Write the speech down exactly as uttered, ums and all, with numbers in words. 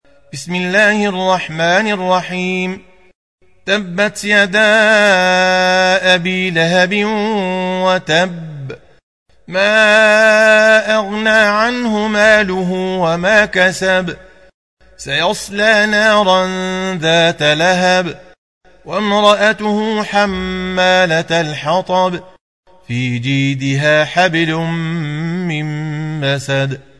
بسم الله الرحمن الرحيم. تبت يدا أبي لهب وتب، ما أغنى عنه ماله وما كسب، سيصلى نارا ذات لهب، وامرأته حمالة الحطب، في جيدها حبل من مسد.